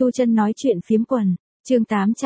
Tu Chân nói chuyện phiếm quần, chương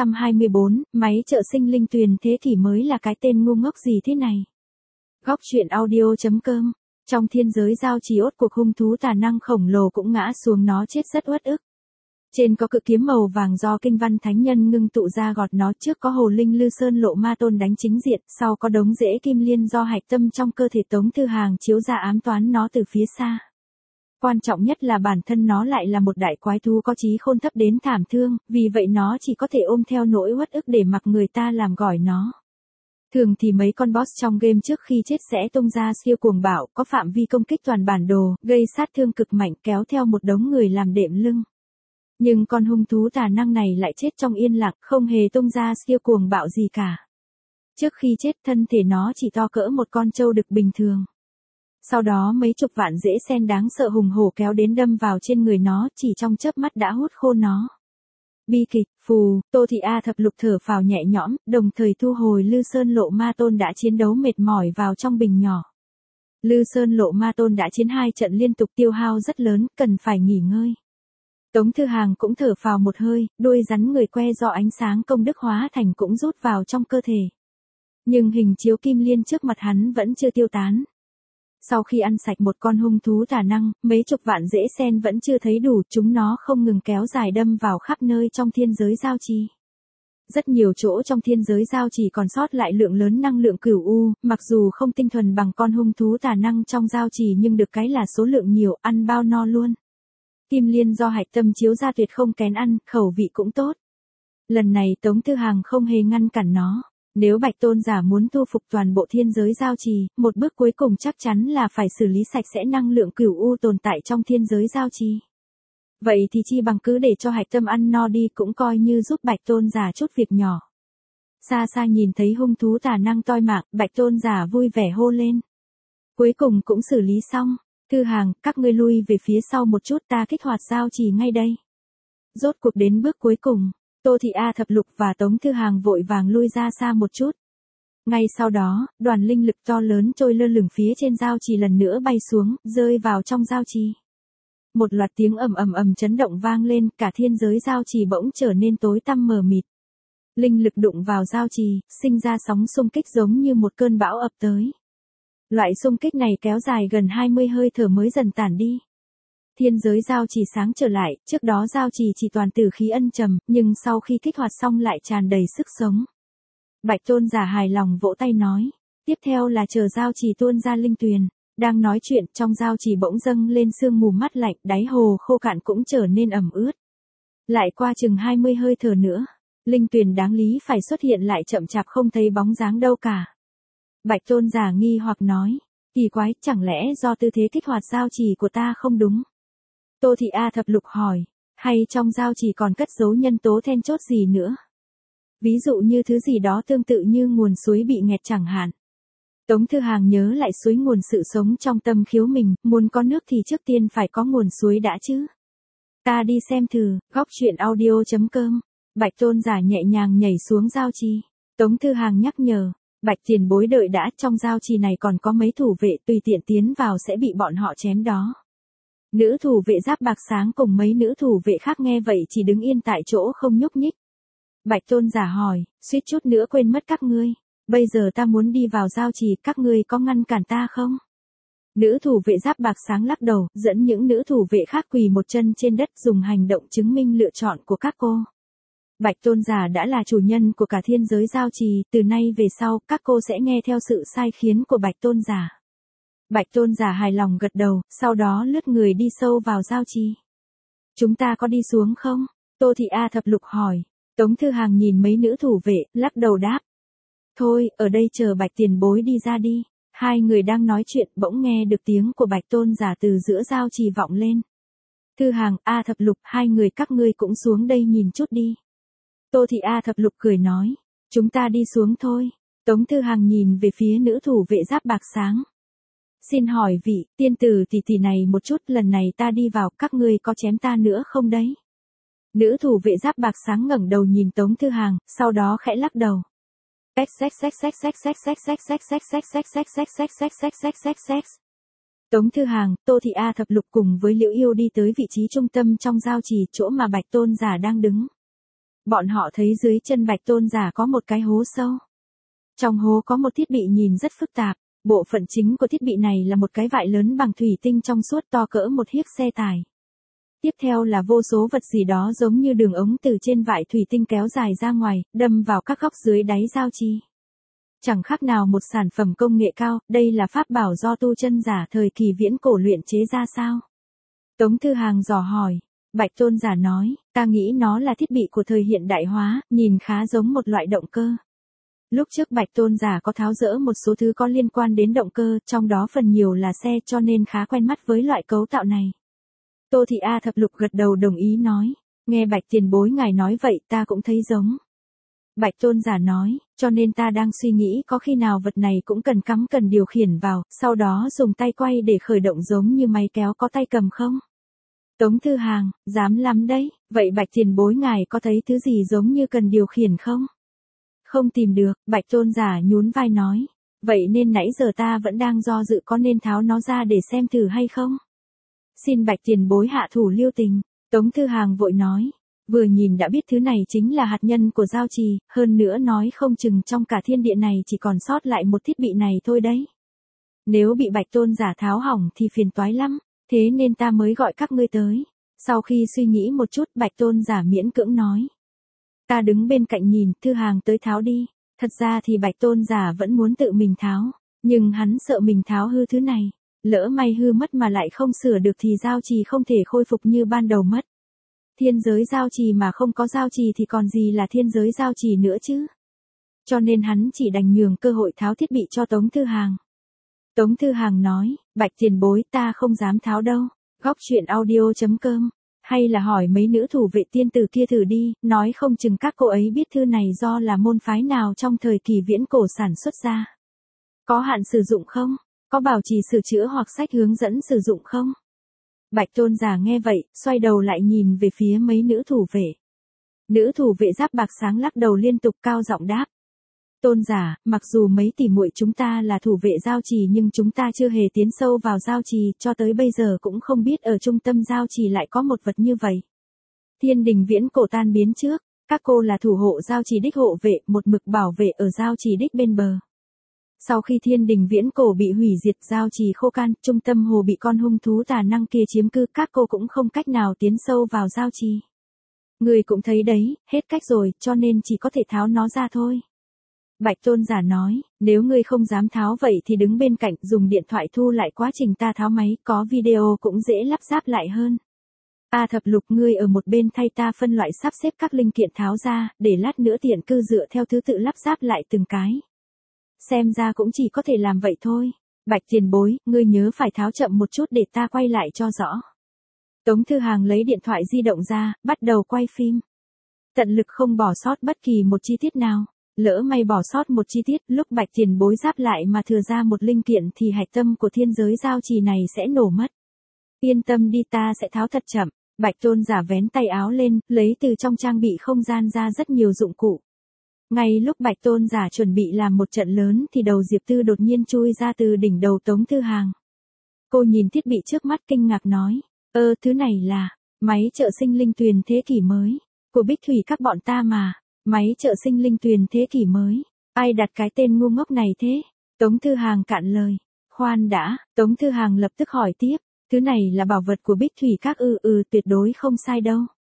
824, máy trợ sinh linh tuyền thế kỷ mới là cái tên ngu ngốc gì thế này. Góc truyện audio.com, trong thiên giới giao trì ốt cuộc hung thú tà năng khổng lồ cũng ngã xuống nó chết rất uất ức. Trên có cự kiếm màu vàng do kinh văn thánh nhân ngưng tụ ra gọt nó, trước có hồ linh Lư Sơn Lộ Ma Tôn đánh chính diện, sau có đống rễ kim liên do hạch tâm trong cơ thể Tống Thư Hàng chiếu ra ám toán nó từ phía xa. Quan trọng nhất là bản thân nó lại là một đại quái thú có trí khôn thấp đến thảm thương, vì vậy nó chỉ có thể ôm theo nỗi uất ức để mặc người ta làm gỏi nó. Thường thì mấy con boss trong game trước khi chết sẽ tung ra siêu cuồng bạo, có phạm vi công kích toàn bản đồ, gây sát thương cực mạnh kéo theo một đống người làm đệm lưng. Nhưng con hung thú tà năng này lại chết trong yên lặng, không hề tung ra siêu cuồng bạo gì cả. Trước khi chết thân thể nó chỉ to cỡ một con trâu đực bình thường. Sau đó mấy chục vạn rễ sen đáng sợ hùng hổ kéo đến đâm vào trên người nó, chỉ trong chớp mắt đã hút khô nó. Bi kịch, phù, Tô Thị A Thập Lục thở phào nhẹ nhõm, đồng thời thu hồi Lư Sơn Lộ Ma Tôn đã chiến đấu mệt mỏi vào trong bình nhỏ. Lư Sơn Lộ Ma Tôn đã chiến 2 trận liên tục tiêu hao rất lớn, cần phải nghỉ ngơi. Tống Thư Hàng cũng thở phào một hơi, đuôi rắn người que do ánh sáng công đức hóa thành cũng rút vào trong cơ thể. Nhưng hình chiếu kim liên trước mặt hắn vẫn chưa tiêu tán. Sau khi ăn sạch một con hung thú tà năng, mấy chục vạn rễ sen vẫn chưa thấy đủ, chúng nó không ngừng kéo dài đâm vào khắp nơi trong thiên giới giao trì. Rất nhiều chỗ trong thiên giới giao trì còn sót lại lượng lớn năng lượng cửu u, mặc dù không tinh thuần bằng con hung thú tà năng trong giao trì nhưng được cái là số lượng nhiều, ăn bao no luôn. Kim liên do hạch tâm chiếu ra tuyệt không kén ăn, khẩu vị cũng tốt. Lần này Tống Thư Hàng không hề ngăn cản nó. Nếu Bạch Tôn giả muốn thu phục toàn bộ thiên giới giao trì, một bước cuối cùng chắc chắn là phải xử lý sạch sẽ năng lượng cửu u tồn tại trong thiên giới giao trì. Vậy thì chi bằng cứ để cho hạch tâm ăn no đi, cũng coi như giúp Bạch Tôn giả chút việc nhỏ. Xa xa nhìn thấy hung thú tà năng toi mạng, Bạch Tôn giả vui vẻ hô lên. Cuối cùng cũng xử lý xong. Thư Hàng, các ngươi lui về phía sau một chút, ta kích hoạt giao trì ngay đây. Rốt cuộc đến bước cuối cùng. Tô Thị A Thập Lục và Tống Thư Hàng vội vàng lui ra xa một chút. Ngay sau đó, đoàn linh lực to lớn trôi lơ lửng phía trên giao trì lần nữa bay xuống, rơi vào trong giao trì. Một loạt tiếng ầm ầm ầm chấn động vang lên, cả thiên giới giao trì bỗng trở nên tối tăm mờ mịt. Linh lực đụng vào giao trì, sinh ra sóng xung kích giống như một cơn bão ập tới. Loại xung kích này kéo dài gần 20 hơi thở mới dần tản đi. Thiên giới giao trì sáng trở lại, trước đó giao trì chỉ toàn tử khí ân trầm, nhưng sau khi kích hoạt xong lại tràn đầy sức sống. Bạch Tôn giả hài lòng vỗ tay nói, tiếp theo là chờ giao trì tuôn ra linh tuyền. Đang nói chuyện, trong giao trì bỗng dâng lên sương mù mát lạnh, đáy hồ khô cạn cũng trở nên ẩm ướt. Lại qua chừng 20 hơi thở nữa, linh tuyền đáng lý phải xuất hiện lại chậm chạp không thấy bóng dáng đâu cả. Bạch Tôn giả nghi hoặc nói, kỳ quái, chẳng lẽ do tư thế kích hoạt giao trì của ta không đúng? Tô Thị A Thập Lục hỏi, hay trong giao trì còn cất giấu nhân tố then chốt gì nữa? Ví dụ như thứ gì đó tương tự như nguồn suối bị nghẹt chẳng hạn. Tống Thư Hàng nhớ lại suối nguồn sự sống trong tâm khiếu mình, muốn có nước thì trước tiên phải có nguồn suối đã chứ. Ta đi xem thử, góc truyện audio.com. Bạch Tôn giả nhẹ nhàng nhảy xuống giao trì. Tống Thư Hàng nhắc nhở, Bạch tiền bối đợi đã, trong giao trì này còn có mấy thủ vệ, tùy tiện tiến vào sẽ bị bọn họ chém đó. Nữ thủ vệ giáp bạc sáng cùng mấy nữ thủ vệ khác nghe vậy chỉ đứng yên tại chỗ không nhúc nhích. Bạch Tôn giả hỏi, suýt chút nữa quên mất các ngươi. Bây giờ ta muốn đi vào giao trì, các ngươi có ngăn cản ta không? Nữ thủ vệ giáp bạc sáng lắc đầu, dẫn những nữ thủ vệ khác quỳ một chân trên đất dùng hành động chứng minh lựa chọn của các cô. Bạch Tôn giả đã là chủ nhân của cả thiên giới giao trì, từ nay về sau, các cô sẽ nghe theo sự sai khiến của Bạch Tôn giả. Bạch Tôn giả hài lòng gật đầu, sau đó lướt người đi sâu vào giao trì. Chúng ta có đi xuống không? Tô Thị A Thập Lục hỏi. Tống Thư Hàng nhìn mấy nữ thủ vệ, lắc đầu đáp. Thôi, ở đây chờ Bạch tiền bối đi ra đi. Hai người đang nói chuyện, bỗng nghe được tiếng của Bạch Tôn giả từ giữa giao trì vọng lên. Thư Hàng, A Thập Lục, hai người các ngươi cũng xuống đây nhìn chút đi. Tô Thị A Thập Lục cười nói, chúng ta đi xuống thôi. Tống Thư Hàng nhìn về phía nữ thủ vệ giáp bạc sáng. Xin hỏi vị tiên tử tỷ này một chút, lần này ta đi vào, các ngươi có chém ta nữa không đấy? Nữ thủ vệ giáp bạc sáng ngẩng đầu nhìn Tống Thư Hàng, sau đó khẽ lắc đầu. Tống Thư Hàng, Tô Thị A Thập Lục cùng với Liễu Yêu đi tới vị trí trung tâm trong giao trì, chỗ mà Bạch Tôn giả đang đứng. Bọn họ thấy dưới chân Bạch Tôn giả có một cái hố sâu. Trong hố có một thiết bị nhìn rất phức tạp, bộ phận chính của thiết bị này là một cái vại lớn bằng thủy tinh trong suốt to cỡ một chiếc xe tải. Tiếp theo là vô số vật gì đó giống như đường ống từ trên vại thủy tinh kéo dài ra ngoài, đâm vào các góc dưới đáy giao trì. Chẳng khác nào một sản phẩm công nghệ cao, đây là pháp bảo do tu chân giả thời kỳ viễn cổ luyện chế ra sao? Tống Thư Hàng dò hỏi. Bạch Tôn giả nói, ta nghĩ nó là thiết bị của thời hiện đại hóa, nhìn khá giống một loại động cơ. Lúc trước Bạch Tôn giả có tháo dỡ một số thứ có liên quan đến động cơ, trong đó phần nhiều là xe, cho nên khá quen mắt với loại cấu tạo này. Tô Thị A Thập Lục gật đầu đồng ý nói, nghe Bạch tiền bối ngài nói vậy ta cũng thấy giống. Bạch Tôn giả nói, cho nên ta đang suy nghĩ có khi nào vật này cũng cần điều khiển vào, sau đó dùng tay quay để khởi động giống như máy kéo có tay cầm không? Tống Thư Hàng, dám lắm đấy, vậy Bạch tiền bối ngài có thấy thứ gì giống như cần điều khiển không? Không tìm được, Bạch Tôn giả nhún vai nói, vậy nên nãy giờ ta vẫn đang do dự có nên tháo nó ra để xem thử hay không? Xin Bạch tiền bối hạ thủ lưu tình, Tống Thư Hàng vội nói. Vừa nhìn đã biết thứ này chính là hạt nhân của giao trì, hơn nữa nói không chừng trong cả thiên địa này chỉ còn sót lại một thiết bị này thôi đấy. Nếu bị Bạch Tôn giả tháo hỏng thì phiền toái lắm, thế nên ta mới gọi các ngươi tới. Sau khi suy nghĩ một chút, Bạch Tôn giả miễn cưỡng nói. Ta đứng bên cạnh nhìn, Thư Hàng tới tháo đi. Thật ra thì Bạch Tôn giả vẫn muốn tự mình tháo, nhưng hắn sợ mình tháo hư thứ này. Lỡ may hư mất mà lại không sửa được thì giao trì không thể khôi phục như ban đầu mất. Thiên giới giao trì mà không có giao trì thì còn gì là thiên giới giao trì nữa chứ. Cho nên hắn chỉ đành nhường cơ hội tháo thiết bị cho Tống Thư Hàng. Tống Thư Hàng nói, Bạch tiền bối ta không dám tháo đâu. Góc truyện audio.com. Hay là hỏi mấy nữ thủ vệ tiên tử kia thử đi, nói không chừng các cô ấy biết thư này do là môn phái nào trong thời kỳ viễn cổ sản xuất ra. Có hạn sử dụng không? Có bảo trì sửa chữa hoặc sách hướng dẫn sử dụng không? Bạch Tôn giả nghe vậy, xoay đầu lại nhìn về phía mấy nữ thủ vệ. Nữ thủ vệ giáp bạc sáng lắc đầu liên tục cao giọng đáp. Tôn giả, mặc dù mấy tỷ muội chúng ta là thủ vệ giao trì nhưng chúng ta chưa hề tiến sâu vào giao trì, cho tới bây giờ cũng không biết ở trung tâm giao trì lại có một vật như vậy. Thiên đình viễn cổ tan biến trước, các cô là thủ hộ giao trì đích hộ vệ, một mực bảo vệ ở giao trì đích bên bờ. Sau khi thiên đình viễn cổ bị hủy diệt, giao trì khô can, trung tâm hồ bị con hung thú tà năng kia chiếm cư, các cô cũng không cách nào tiến sâu vào giao trì. Người cũng thấy đấy, hết cách rồi, cho nên chỉ có thể tháo nó ra thôi. Bạch Tôn giả nói, nếu ngươi không dám tháo vậy thì đứng bên cạnh dùng điện thoại thu lại quá trình ta tháo máy, có video cũng dễ lắp ráp lại hơn. A Thập Lục, ngươi ở một bên thay ta phân loại sắp xếp các linh kiện tháo ra, để lát nữa tiện cư dựa theo thứ tự lắp ráp lại từng cái. Xem ra cũng chỉ có thể làm vậy thôi. Bạch tiền bối, ngươi nhớ phải tháo chậm một chút để ta quay lại cho rõ. Tống Thư Hàng lấy điện thoại di động ra, bắt đầu quay phim. Tận lực không bỏ sót bất kỳ một chi tiết nào. Lỡ may bỏ sót một chi tiết, lúc Bạch tiền bối giáp lại mà thừa ra một linh kiện thì hạch tâm của thiên giới giao trì này sẽ nổ mất. Yên tâm đi, ta sẽ tháo thật chậm. Bạch Tôn giả vén tay áo lên, lấy từ trong trang bị không gian ra rất nhiều dụng cụ. Ngay lúc Bạch Tôn giả chuẩn bị làm một trận lớn thì đầu Diệp Tư đột nhiên chui ra từ đỉnh đầu Tống Thư Hàng. Cô nhìn thiết bị trước mắt kinh ngạc nói, thứ này là máy trợ sinh linh tuyền thế kỷ mới, của Bích Thủy các bọn ta mà. Máy trợ sinh linh tuyền thế kỷ mới, ai đặt cái tên ngu ngốc này thế? Tống Thư Hàng cạn lời. Khoan đã, Tống Thư Hàng lập tức hỏi tiếp, thứ này là bảo vật của Bích Thủy các tuyệt đối không sai đâu.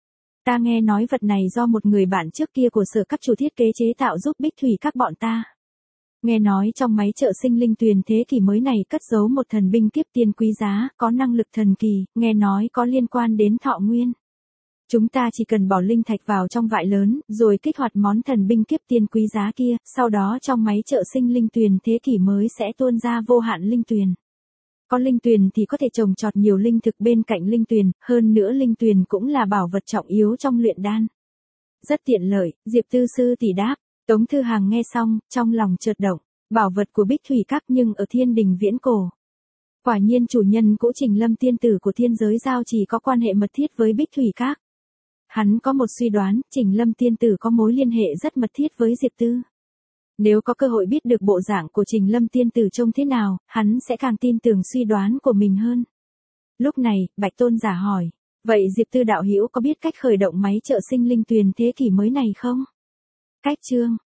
Ta nghe nói vật này do một người bạn trước kia của sở các chủ thiết kế chế tạo giúp Bích Thủy các bọn ta. Nghe nói trong máy trợ sinh linh tuyền thế kỷ mới này cất giấu một thần binh kiếp tiên quý giá, có năng lực thần kỳ, nghe nói có liên quan đến thọ nguyên. Chúng ta chỉ cần bỏ linh thạch vào trong vại lớn, rồi kích hoạt món thần binh kiếp tiên quý giá kia, sau đó trong máy trợ sinh linh tuyền thế kỷ mới sẽ tuôn ra vô hạn linh tuyền. Có linh tuyền thì có thể trồng trọt nhiều linh thực bên cạnh linh tuyền, hơn nữa linh tuyền cũng là bảo vật trọng yếu trong luyện đan. Rất tiện lợi, Diệp Tư sư tỷ đáp. Tống Thư Hàng nghe xong, trong lòng chợt động, bảo vật của Bích Thủy các nhưng ở thiên đình viễn cổ. Quả nhiên chủ nhân cũ Trình Lâm tiên tử của thiên giới giao chỉ có quan hệ mật thiết với Bích Thủy các. Hắn có một suy đoán, Trình Lâm tiên tử có mối liên hệ rất mật thiết với Diệp Tư. Nếu có cơ hội biết được bộ dạng của Trình Lâm tiên tử trông thế nào, hắn sẽ càng tin tưởng suy đoán của mình hơn. Lúc này, Bạch Tôn giả hỏi, vậy Diệp Tư đạo hữu có biết cách khởi động máy trợ sinh linh tuyền thế kỷ mới này không? Cách chương